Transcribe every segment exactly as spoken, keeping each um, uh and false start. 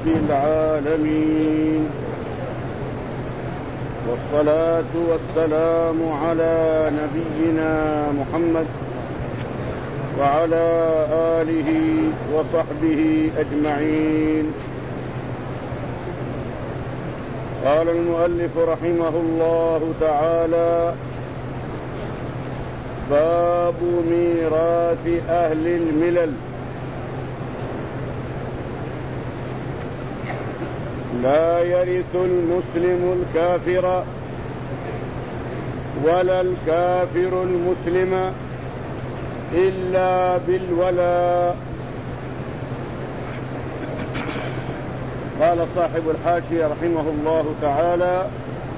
العالمين، والصلاة والسلام على نبينا محمد وعلى آله وصحبه أجمعين. قال المؤلف رحمه الله تعالى: باب ميراث أهل الملل. لا يرث المسلم الكافر ولا الكافر المسلم إلا بالولاء. قال صاحب الحاشية رحمه الله تعالى: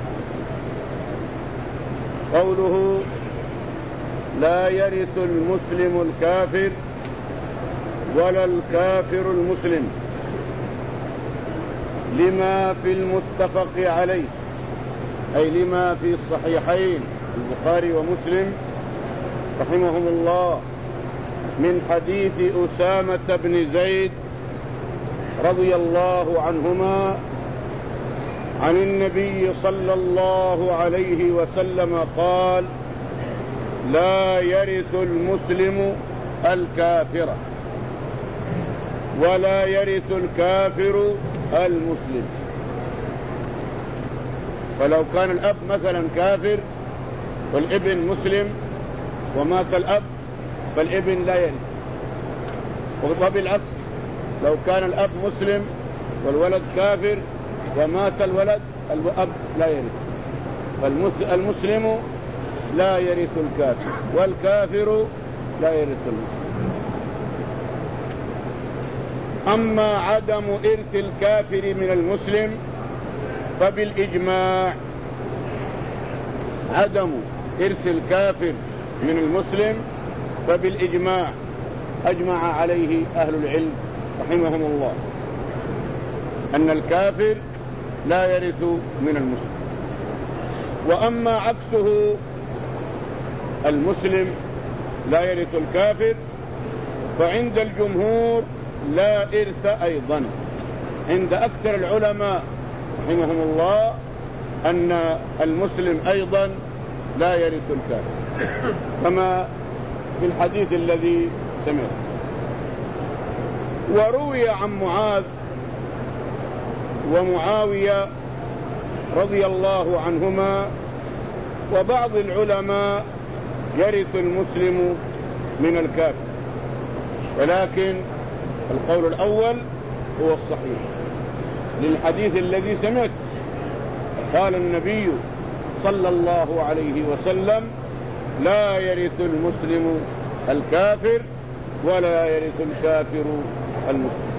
قوله لا يرث المسلم الكافر ولا الكافر المسلم لما في المتفق عليه، أي لما في الصحيحين البخاري ومسلم رحمهم الله من حديث أسامة بن زيد رضي الله عنهما عن النبي صلى الله عليه وسلم قال: لا يرث المسلم الكافر ولا يرث الكافر المسلم. فلو كان الأب مثلا كافر والابن مسلم ومات الأب فالابن لا يرث، وبالعكس لو كان الأب مسلم والولد كافر ومات الولد الأب لا يرث. فالمسلم لا يرث الكافر والكافر لا يرث المسلم. أما عدم إرث الكافر من المسلم فبالإجماع، عدم إرث الكافر من المسلم فبالإجماع أجمع عليه أهل العلم رحمهم الله أن الكافر لا يرث من المسلم. وأما عكسه المسلم لا يرث الكافر فعند الجمهور لا إرث أيضا. عند أكثر العلماء رحمهم الله أن المسلم أيضا لا يرث الكافر، كما في الحديث الذي سمعت. وروي عن معاذ ومعاوية رضي الله عنهما وبعض العلماء يرث المسلم من الكافر، ولكن القول الأول هو الصحيح للحديث الذي سمعت. قال النبي صلى الله عليه وسلم: لا يرث المسلم الكافر ولا يرث الكافر المسلم.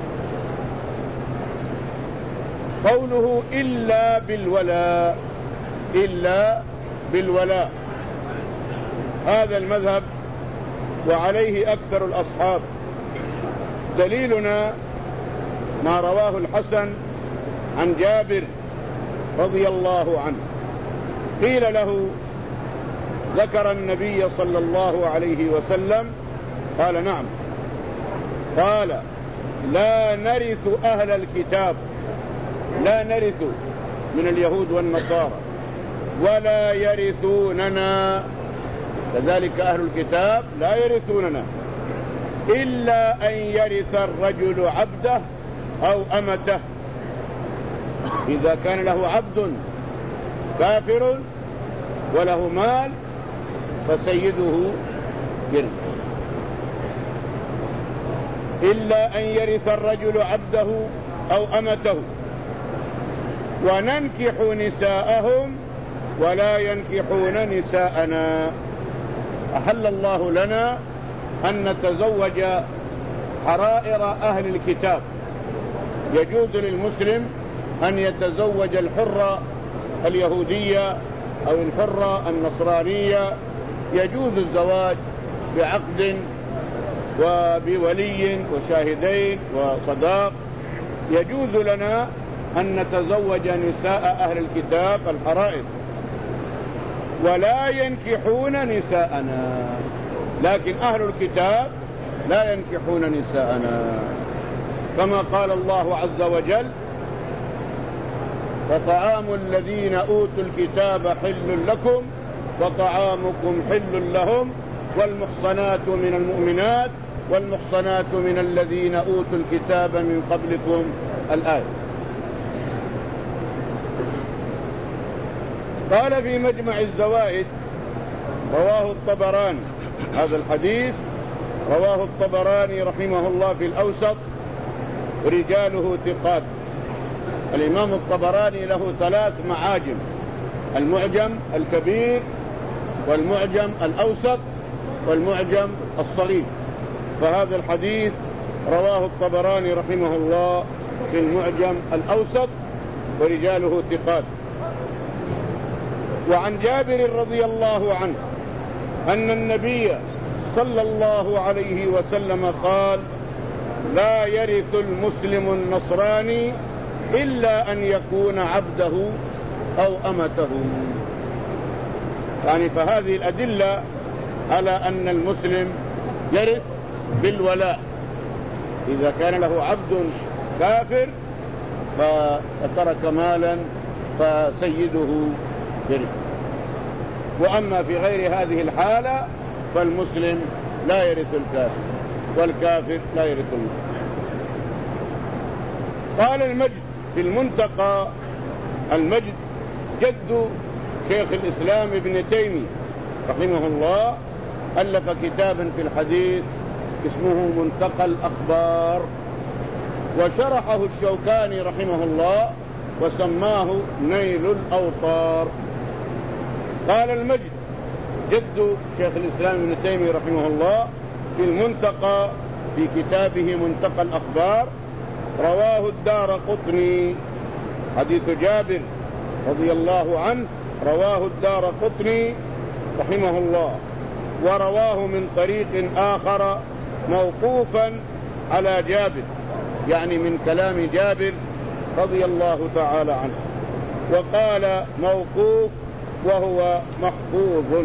قوله إلا بالولاء، إلا بالولاء، هذا المذهب وعليه أكثر الأصحاب. دليلنا ما رواه الحسن عن جابر رضي الله عنه، قيل له: ذكر النبي صلى الله عليه وسلم؟ قال: نعم. قال: لا نرث أهل الكتاب، لا نرث من اليهود والنصارى ولا يرثوننا، كذلك أهل الكتاب لا يرثوننا، إلا أن يرث الرجل عبده أو أمته. إذا كان له عبد كافر وله مال فسيده يرث، إلا أن يرث الرجل عبده أو أمته. وننكح نساءهم ولا ينكحون نساءنا. أحل الله لنا أن نتزوج حرائر أهل الكتاب. يجوز للمسلم أن يتزوج الحرة اليهودية أو الحرة النصرانية، يجوز الزواج بعقد وبولي وشاهدين وصداق. يجوز لنا أن نتزوج نساء أهل الكتاب الحرائر، ولا ينكحون نساءنا، لكن أهل الكتاب لا ينكحون نساءنا، كما قال الله عز وجل: فطعام الذين أوتوا الكتاب حل لكم وطعامكم حل لهم والمحصنات من المؤمنات والمحصنات من الذين أوتوا الكتاب من قبلكم الآية. قال في مجمع الزوائد رواه الطبراني، هذا الحديث رواه الطبراني رحمه الله في الأوسط رجاله ثقات. الإمام الطبراني له ثلاث معاجم: المعجم الكبير والمعجم الأوسط والمعجم الصغير. فهذا الحديث رواه الطبراني رحمه الله في المعجم الأوسط ورجاله ثقات. وعن جابر رضي الله عنه أن النبي صلى الله عليه وسلم قال: لا يرث المسلم النصراني إلا أن يكون عبده أو أمته. يعني فهذه الأدلة على أن المسلم يرث بالولاء. إذا كان له عبد كافر فترك مالا فسيده يرث، وأما في غير هذه الحالة فالمسلم لا يرث الكافر والكافر لا يرث المسلم. قال المجد في المنتقى، المجد جد شيخ الإسلام ابن تيمية رحمه الله ألف كتابا في الحديث اسمه منتقى الأخبار، وشرحه الشوكاني رحمه الله وسماه نيل الأوطار. قال المجد جد شيخ الإسلام ابن تيمية رحمه الله في المنتقى في كتابه منتقى الأخبار: رواه الدارقطني، حديث جابر رضي الله عنه رواه الدارقطني رحمه الله، ورواه من طريق آخر موقوفا على جابر، يعني من كلام جابر رضي الله تعالى عنه، وقال موقوف وهو محفوظ.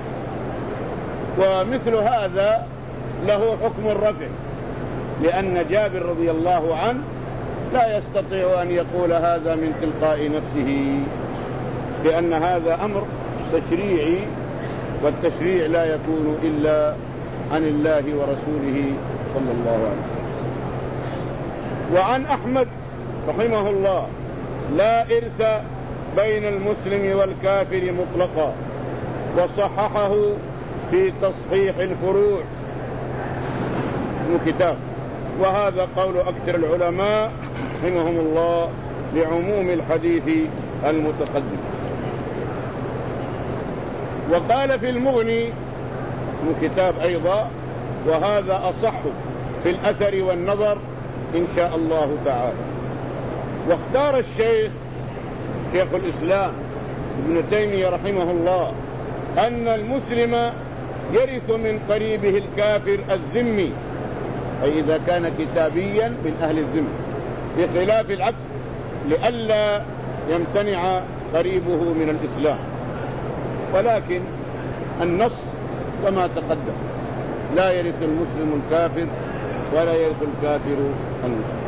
ومثل هذا له حكم الرفع، لأن جابر رضي الله عنه لا يستطيع أن يقول هذا من تلقاء نفسه، لأن هذا أمر تشريعي، والتشريع لا يكون إلا عن الله ورسوله صلى الله عليه وسلم. وعن أحمد رحمه الله: لا إرث بين المسلم والكافر مطلقا، وصححه في تصحيح الفروع من كتاب، وهذا قول أكثر العلماء رحمهم الله لعموم الحديث المتقدم. وقال في المغني من كتاب أيضا: وهذا أصح في الأثر والنظر إن شاء الله تعالى. واختار الشيخ شيخ الإسلام ابن تيمية رحمه الله أن المسلم يرث من قريبه الكافر الذمي، أي إذا كان كتابيا من أهل الذمة، بخلاف العكس، لئلا يمتنع قريبه من الإسلام. ولكن النص كما تقدم: لا يرث المسلم الكافر ولا يرث الكافر المسلم.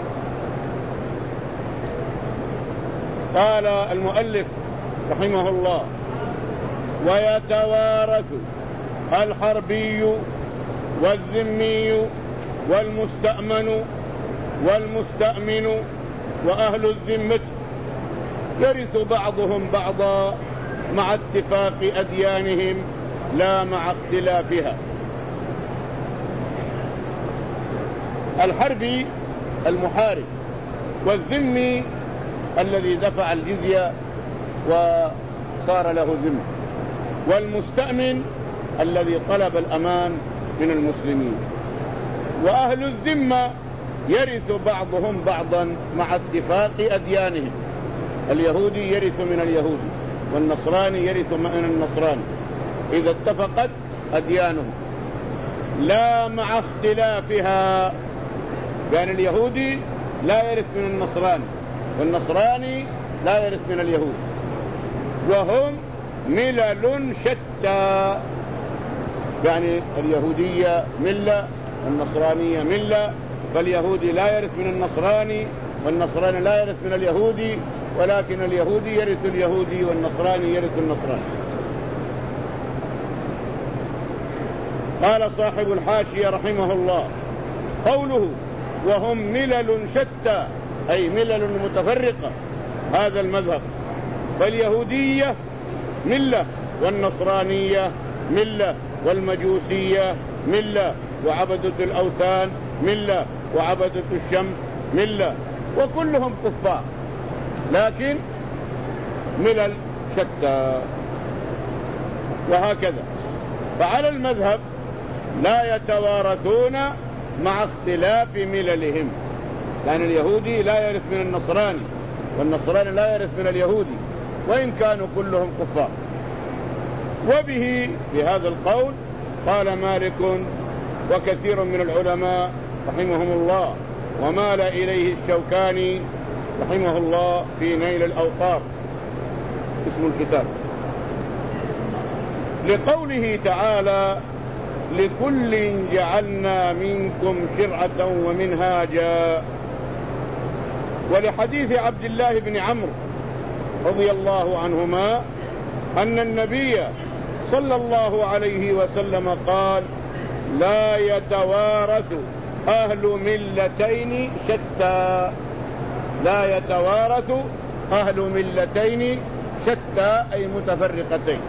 قال المؤلف رحمه الله: ويتوارث الحربي والذمي والمستأمن والمستأمن وأهل الذمة، يرث بعضهم بعضا مع اتفاق أديانهم لا مع اختلافها. الحربي المحارب، والذمي الذي دفع الجزية وصار له ذمة، والمستأمن الذي طلب الأمان من المسلمين. وأهل الذمة يرث بعضهم بعضا مع اتفاق أديانهم، اليهودي يرث من اليهودي والنصراني يرث من النصراني إذا اتفقت أديانهم، لا مع اختلافها. يعني اليهودي لا يرث من النصراني والنصراني لا يرث من اليهود، وهم ملل شتى، يعني اليهودية ملة والنصرانية ملة، فاليهودي لا يرث من النصراني والنصراني لا يرث من اليهودي، ولكن اليهودي يرث اليهودي والنصراني يرث النصراني. قال صاحب الحاشية رحمه الله: قوله وهم ملل شتى أي ملل متفرقة هذا المذهب، فاليهودية ملة، والنصرانية ملة، والمجوسية ملة، وعبدة الأوثان ملة، وعبدة الشمس ملة، وكلهم كفار لكن ملل شتى. وهكذا فعلى المذهب لا يتوارثون مع اختلاف مللهم، لأن اليهودي لا يرث من النصراني، والنصراني لا يرث من اليهودي وإن كانوا كلهم كفار. وبه بهذا القول قال مالك وكثير من العلماء رحمهم الله، ومال إليه الشوكاني رحمه الله في نيل الأوطار اسم الكتاب، لقوله تعالى: لكل جعلنا منكم شرعة ومنهاجا، ولحديث عبد الله بن عمرو رضي الله عنهما أن النبي صلى الله عليه وسلم قال: لا يتوارث أهل ملتين شتى، لا يتوارث أهل ملتين شتى أي متفرقتين.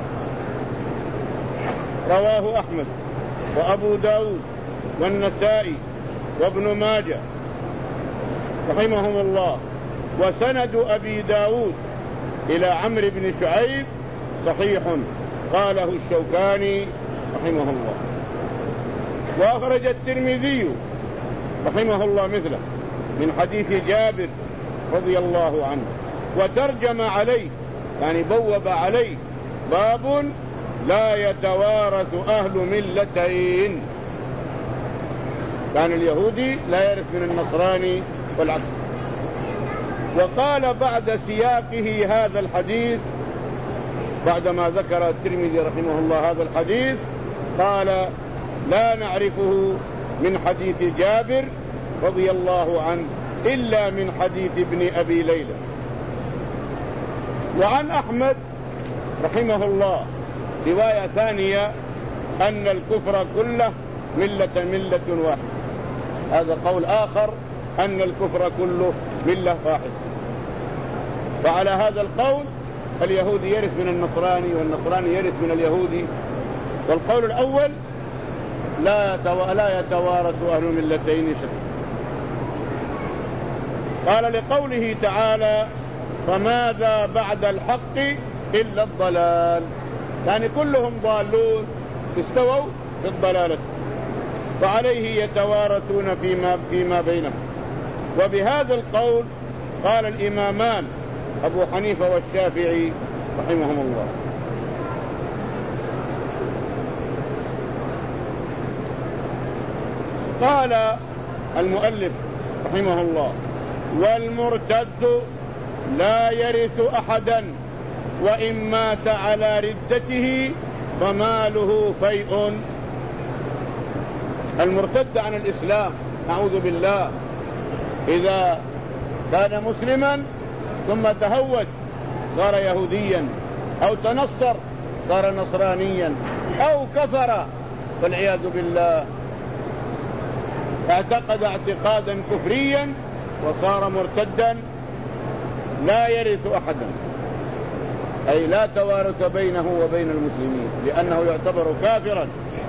رواه أحمد وأبو داود والنسائي وابن ماجه رحمهم الله. وسند أبي داود إلى عمرو بن شعيب صحيح، قاله الشوكاني رحمه الله. وأخرج الترمذي رحمه الله مثله من حديث جابر رضي الله عنه، وترجم عليه يعني بوب عليه باب لا يتوارث أهل ملتين، كان اليهودي لا يرث من النصراني والعكس. وقال بعد سياقه هذا الحديث، بعدما ذكر الترمذي رحمه الله هذا الحديث، قال: لا نعرفه من حديث جابر رضي الله عنه إلا من حديث ابن أبي ليلى. وعن أحمد رحمه الله رواية ثانية أن الكفر كله ملة ملة واحدة، هذا قول آخر أن الكفر كله ملة واحدة. فعلى هذا القول اليهودي يرث من النصراني والنصراني يرث من اليهودي. والقول الأول لا لا يتوارث أهل ملتين شتى. قال: لقوله تعالى: فماذا بعد الحق إلا الضلال، يعني كلهم ضالون استووا في الضلالة، فعليه يتوارثون فيما, فيما بينهم. وبهذا القول قال الإمامان أبو حنيفة والشافعي رحمهم الله. قال المؤلف رحمه الله: والمرتد لا يرث أحدا، وإن مات على ردته فماله فيء. المرتد عن الإسلام نعوذ بالله إذا كان مسلما ثم تهود صار يهوديا، أو تنصر صار نصرانيا، أو كفر والعياذ بالله، اعتقد اعتقادا كفريا وصار مرتدا، لا يرث أحدا، أي لا توارث بينه وبين المسلمين لأنه يعتبر كافرا.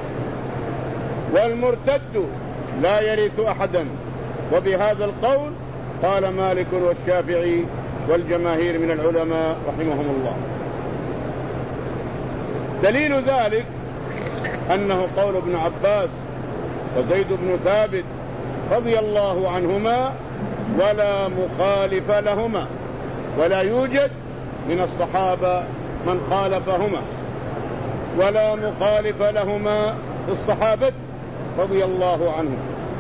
والمرتد لا يرث أحدا. وبهذا القول قال مالك والشافعي والجماهير من العلماء رحمهم الله. دليل ذلك أنه قول ابن عباس وزيد بن ثابت رضي الله عنهما، ولا مخالف لهما، ولا يوجد من الصحابة من خالفهما، ولا مخالف لهما في الصحابة رضي الله عنهم،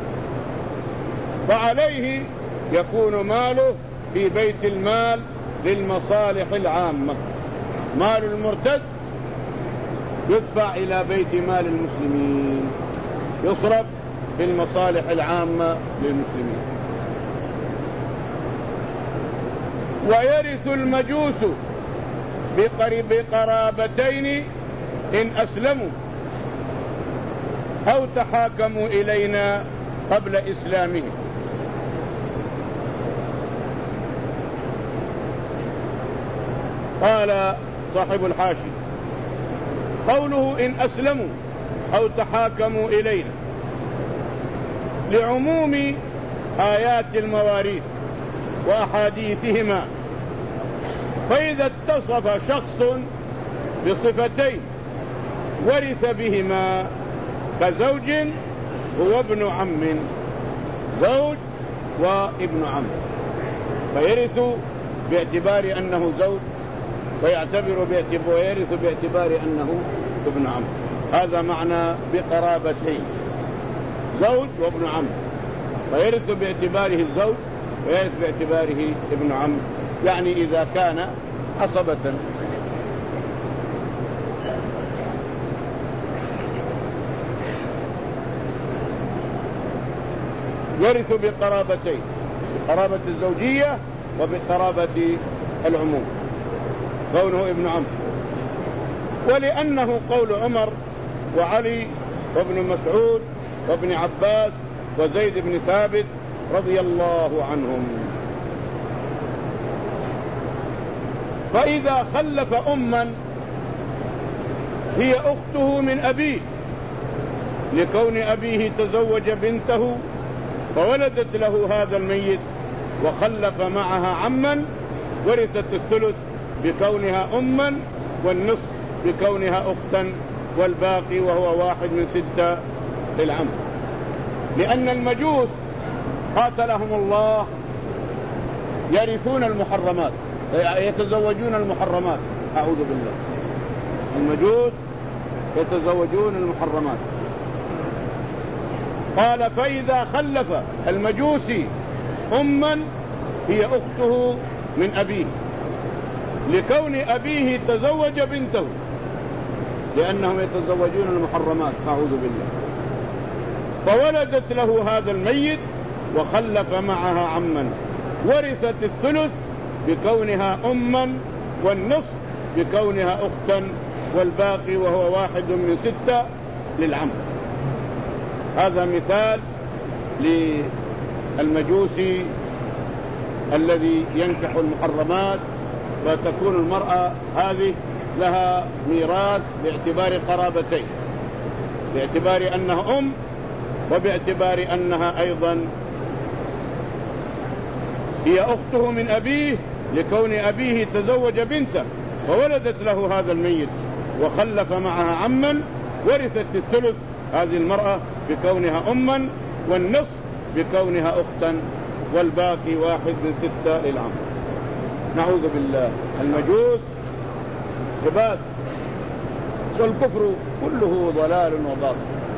فعليه يكون ماله في بيت المال للمصالح العامة. مال المرتد يدفع إلى بيت مال المسلمين، يصرف في المصالح العامة للمسلمين. ويرث المجوس بقرابتين إن أسلموا أو تحاكموا إلينا قبل إسلامهم. قال صاحب الحاشي: قوله إن أسلموا أو تحاكموا إلينا لعموم آيات المواريث وأحاديثهما، فإذا اتصف شخص بصفتين ورث بهما كزوج هو ابن عم، زوج وابن عم، فيرث باعتبار أنه زوج ويعتبر باعتبار ويرث باعتبار أنه ابن عم. هذا معنى بقرابتين، زوج وابن عم، فيرث باعتباره الزوج ويرث باعتباره ابن عم، يعني إذا كان عصبة. يرث بقرابتين، بقرابة الزوجية وبقرابة العموم كونه ابن عم. ولأنه قول عمر وعلي وابن مسعود وابن عباس وزيد بن ثابت رضي الله عنهم. فإذا خلف أما هي أخته من أبيه لكون أبيه تزوج بنته فولدت له هذا الميت وخلف معها عما، ورثت الثلث بكونها أما والنصف بكونها أختا والباقي وهو واحد من ستة للعم. لأن المجوس قاتلهم الله يرثون المحرمات، يتزوجون المحرمات، أعوذ بالله. المجوس يتزوجون المحرمات. قال: فإذا خلف المجوسي أما هي أخته من أبيه لكون أبيه تزوج بنته، لأنهم يتزوجون المحرمات، أعوذ بالله، فولدت له هذا الميت وخلف معها عما، ورثت الثلث بكونها أما والنصف بكونها أختا والباقي وهو واحد من ستة للعم. هذا مثال للمجوسي الذي ينكح المحرمات، فتكون المرأة هذه لها ميراث باعتبار قرابتين، باعتبار أنها أم وباعتبار أنها أيضا هي أخته من أبيه لكون أبيه تزوج بنته فولدت له هذا الميت وخلف معها عما، ورثت الثلث هذه المرأة بكونها أما والنصف بكونها أختا والباقي واحد من ستة للعم. نعوذ بالله. المجوس عباد، والكفر كله ضلال وباطل.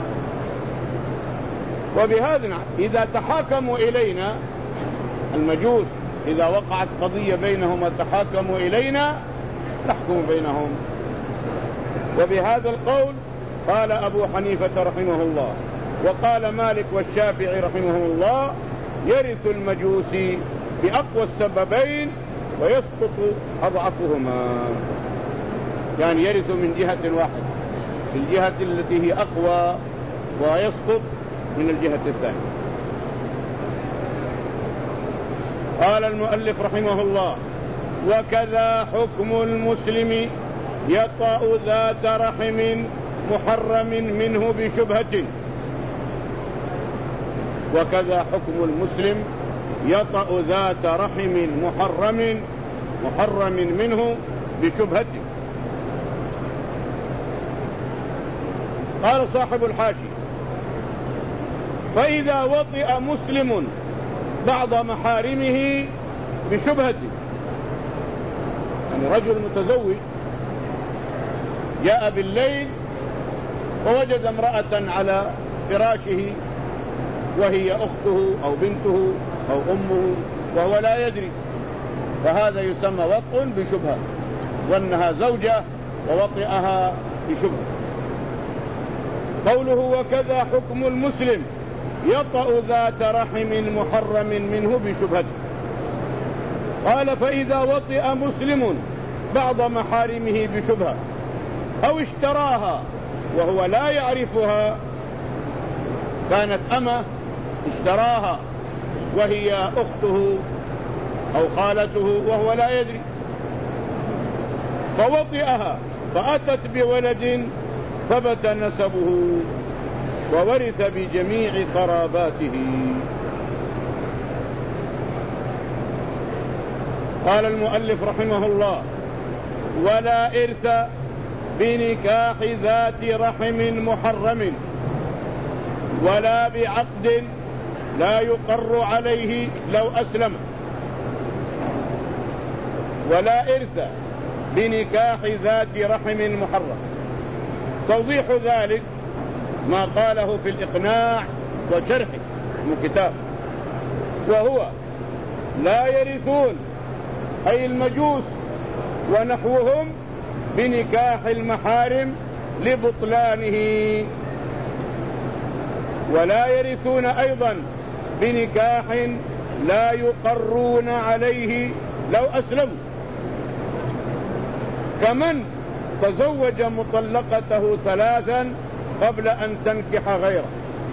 وبهذا إذا تحاكموا إلينا المجوس، إذا وقعت قضية بينهم وتحاكموا إلينا نحكم بينهم. وبهذا القول قال أبو حنيفة رحمه الله، وقال مالك والشافعي رحمه الله: يرث المجوسي بأقوى السببين ويسقط أضعفهما. يعني يرث من جهة واحدة، الجهة التي هي أقوى، ويسقط من الجهة الثانية. قال المؤلف رحمه الله: وكذا حكم المسلم يطأ ذات رحم محرم منه بشبهة. وكذا حكم المسلم يطأ ذات رحم محرم محرم منه بشبهة. قال صاحب الحاشي: فإذا وطئ مسلم بعض محارمه بشبهة، يعني رجل متزوج جاء بالليل ووجد امرأة على فراشه وهي أخته أو بنته أو أمه وهو لا يدري، فهذا يسمى وطء بشبهة، وأنها زوجة ووطئها بشبهة. قوله: وكذا حكم المسلم يطأ ذات رحم محرم منه بشبهة. قال فإذا وطئ مسلم بعض محارمه بشبهة أو اشتراها وهو لا يعرفها، كانت أمة اشتراها وهي أخته أو خالته وهو لا يدري، فوطئها فأتت بولد ثبت نسبه وورث بجميع قراباته. قال المؤلف رحمه الله: ولا إرث بنكاح ذات رحم محرم ولا بعقد لا يقر عليه لو أسلم. ولا إرث بنكاح ذات رحم محرم. توضيح ذلك ما قاله في الإقناع وشرحه من كتاب، وهو: لا يرثون أي المجوس ونحوهم بنكاح المحارم لبطلانه، ولا يرثون أيضا بنكاح لا يقرون عليه لو أسلموا، كمن تزوج مطلقته ثلاثا قبل أن تنكح غيره.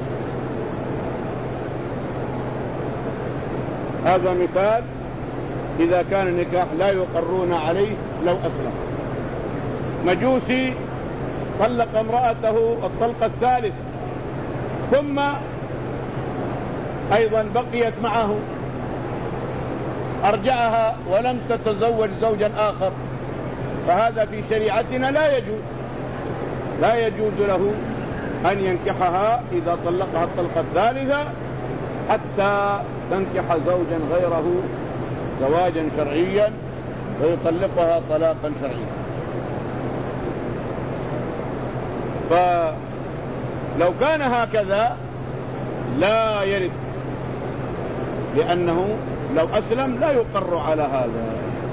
هذا مثال إذا كان النكاح لا يقرون عليه لو أسلم. مجوسي طلق امرأته الطلقة الثالثة ثم أيضا بقيت معه، أرجعها ولم تتزوج زوجا آخر، فهذا في شريعتنا لا يجوز، لا يجوز له أن ينكحها إذا طلقها الطلقة الثالثة حتى تنكح زوجا غيره زواجا شرعيا ويطلقها طلاقا شرعيا. فلو كان هكذا لا يرث، لأنه لو أسلم لا يقر على هذا.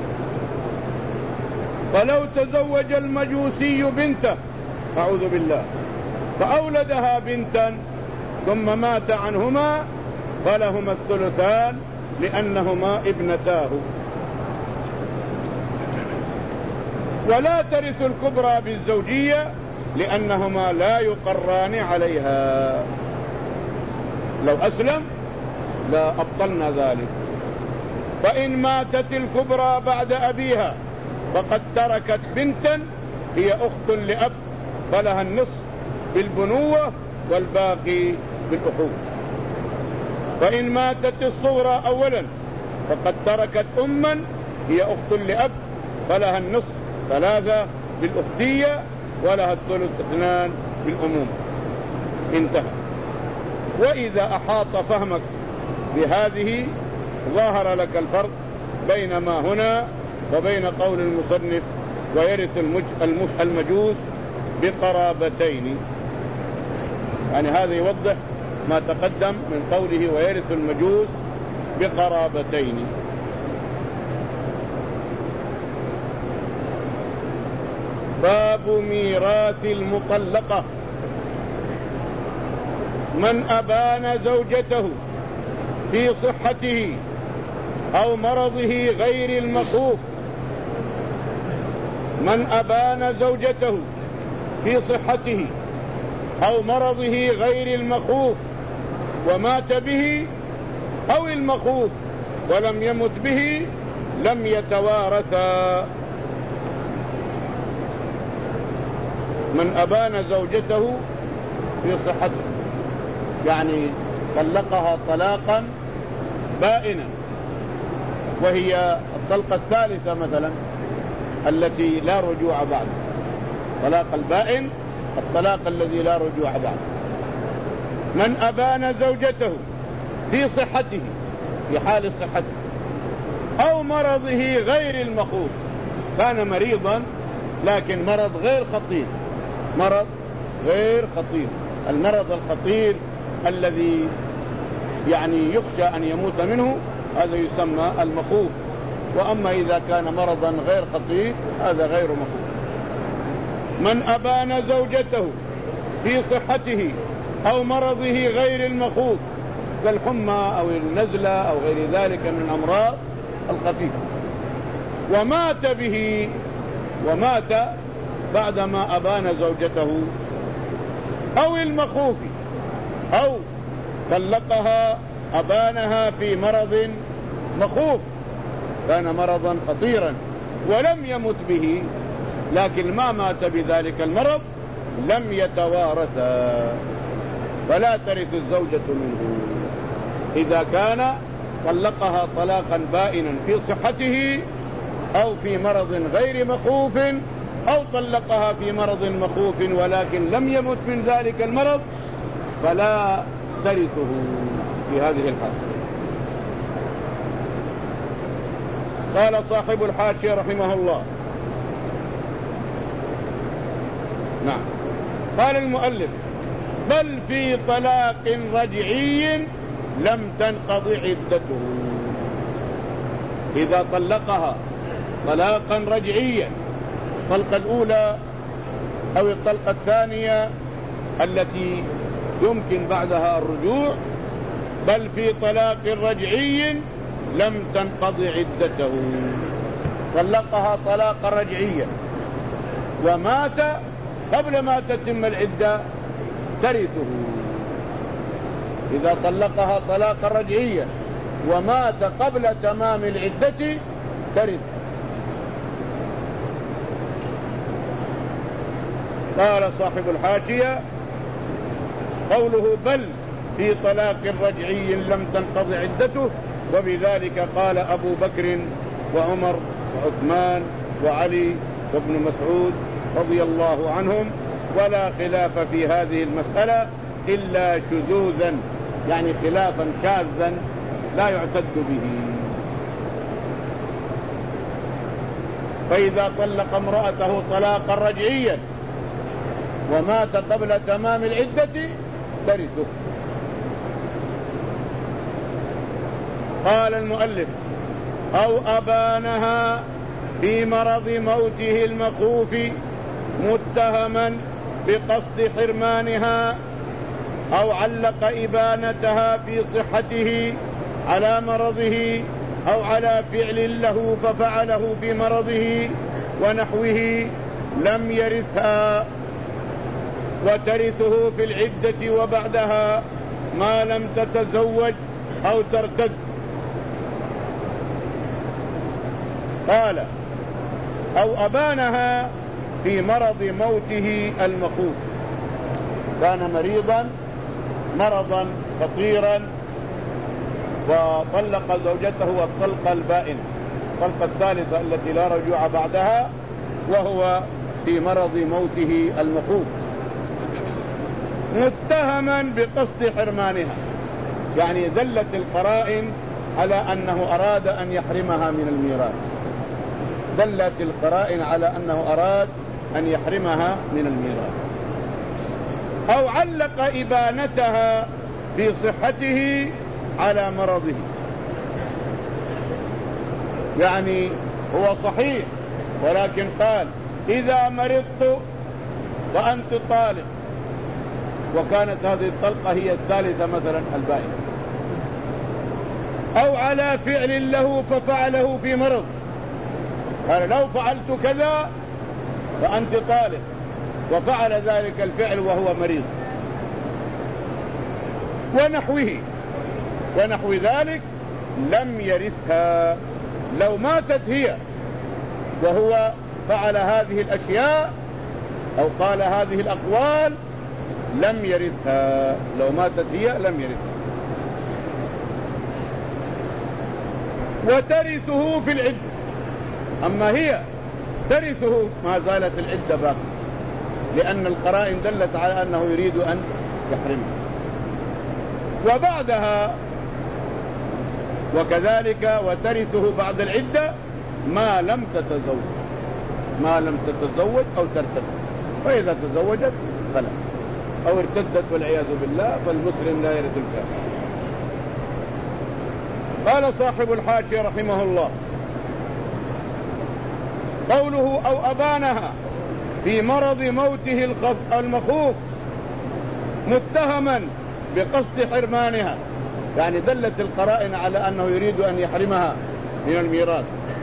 فلو تزوج المجوسي بنته أعوذ بالله فأولدها بنتا ثم مات عنهما فلهما الثلثان لأنهما ابنتاه. ولا ترث الكبرى بالزوجية لأنهما لا يقران عليها. لو أسلم لا أبطلنا ذلك. فإن ماتت الكبرى بعد أبيها فقد تركت بنتا هي أخت لأب فلها النصف بالبنوة والباقي بالأخوة. فإن ماتت الصغرى أولا فقد تركت أما هي أخت لأب فلها النصف ثلاثة بالأختية ولها الثلث اثنان بالأمومة. انتهى. وإذا أحاط فهمك بهذه ظهر لك الفرق بين ما هنا وبين قول المصنف ويرث المجوس بقرابتين. يعني هذا يوضح ما تقدم من قوله ويرث المجوس بقرابتين. باب ميراث المطلقة. من أبان زوجته في صحته أو مرضه غير المخوف من أبان زوجته في صحته أو مرضه غير المخوف ومات به أو المخوف ولم يمت به لم يتوارثا. من أبان زوجته في صحته يعني طلقها طلاقا بائنا وهي الطلقة الثالثة مثلا التي لا رجوع بعد. طلاق البائن الطلاق الذي لا رجوع بعد. من أبان زوجته في صحته في حال صحته أو مرضه غير المخوف، كان مريضا لكن مرض غير خطير، مرض غير خطير. المرض الخطير الذي يعني يخشى أن يموت منه هذا يسمى المخوف. وأما إذا كان مرضا غير خطير هذا غير مخوف. من أبان زوجته في صحته أو مرضه غير المخوف كالحمى أو النزلة أو غير ذلك من الأمراض الخفيف، ومات به ومات بعدما أبان زوجته أو المخوف، أو طلقها أبانها في مرض مخوف، كان مرضا خطيرا ولم يمت به، لكن ما مات بذلك المرض، لم يتوارثا، فلا ترث الزوجة منه إذا كان طلقها طلاقا بائنا في صحته أو في مرض غير مخوف، أو طلقها في مرض مخوف ولكن لم يمت من ذلك المرض، فلا ترثه في هذه الحالة. قال صاحب الحاشية رحمه الله: نعم، قال المؤلف: بل في طلاق رجعي لم تنقض عدته. إذا طلقها طلاقا رجعيا، الطلقة الأولى أو الطلقة الثانية التي يمكن بعدها الرجوع، بل في طلاق رجعي لم تنقض عدته، طلقها طلاقا رجعيا ومات قبل ما تتم العدة، ترثه. إذا طلقها طلاقا رجعيا ومات قبل تمام العدة ترث. قال صاحب الحاشية: قوله بل في طلاق رجعي لم تنقض عدته، وبذلك قال أبو بكر وعمر وعثمان وعلي وابن مسعود رضي الله عنهم، ولا خلاف في هذه المسألة إلا شذوذا، يعني خلافا شاذا لا يعتد به. فإذا طلق امرأته طلاقا رجعيا ومات قبل تمام العدة ترثه. قال المؤلف: أو أبانها في مرض موته المخوف متهما بقصد حرمانها، أو علق إبانتها في صحته على مرضه، أو على فعل له ففعله في مرضه ونحوه، لم يرثها، وترثه في العدة وبعدها ما لم تتزوج أو ترتد. قال: أو أبانها في مرض موته المخوف، كان مريضا مرضا خطيرا وطلق زوجته الطلقة البائنة، الطلقة الثالثة التي لا رجوع بعدها، وهو في مرض موته المخوف، متهما بقصد حرمانها، يعني دلت القرائن على أنه أراد أن يحرمها من الميراث، دلت القرائن على أنه أراد أن يحرمها من الميراث. أو علق إبانتها في صحته على مرضه، يعني هو صحيح ولكن قال: إذا مرضت وأنت طالق، وكانت هذه الطلقة هي الثالثة مثلا البائنة. أو على فعل له ففعله في مرض، قال: لو فعلت كذا فأنت طالق، وفعل ذلك الفعل وهو مريض، ونحوه ونحو ذلك، لم يرثها. لو ماتت هي وهو فعل هذه الأشياء أو قال هذه الأقوال لم يرثها، لو ماتت هي لم يرثها. وترثه في العدة، أما هي ترثه ما زالت العدة باقية، لأن القرائن دلت على أنه يريد أن يحرمها. وبعدها وكذلك وترثه بعد العدة ما لم تتزوج، ما لم تتزوج أو ترتد، فإذا تزوجت فلا، أو ارتدت والعياذ بالله، فالمسلم لا يرث الكافر. قال صاحب الحاشية رحمه الله: قوله أو أبانها في مرض موته المخوف متهما بقصد حرمانها، يعني دلت القرائن على أنه يريد أن يحرمها من الميراث،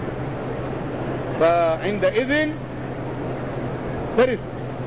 فعندئذ ترث.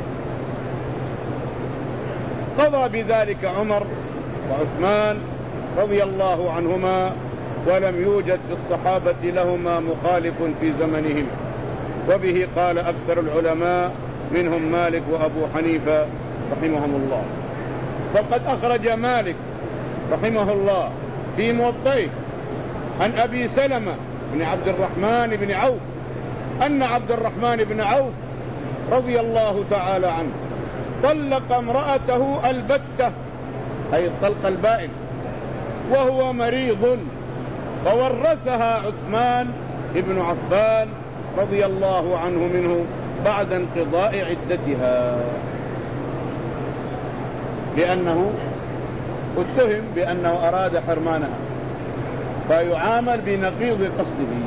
قضى بذلك عمر وعثمان رضي الله عنهما، ولم يوجد في الصحابة لهما مخالف في زمنهم، وبه قال أكثر العلماء منهم مالك وأبو حنيفة رحمهم الله. وقد أخرج مالك رحمه الله في موطئه عن أبي سلمة بن عبد الرحمن بن عوف أن عبد الرحمن بن عوف رضي الله تعالى عنه طلق امرأته البتة، أي الطلق البائن، وهو مريض، فورثها عثمان بن عفان رضي الله عنه منه بعد انقضاء عدتها، لأنه اتهم بأنه أراد حرمانها، فيعامل بنقيض قصده.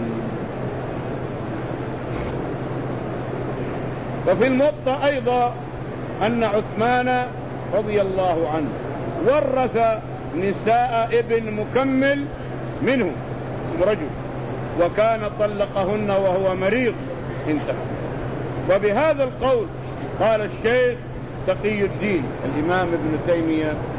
وفي الموطأ أيضا أن عثمان رضي الله عنه ورث نساء ابن مكمل منه اسم رجل، وكان طلقهن وهو مريض، انتهى. وبهذا القول قال الشيخ تقي الدين الإمام ابن تيمية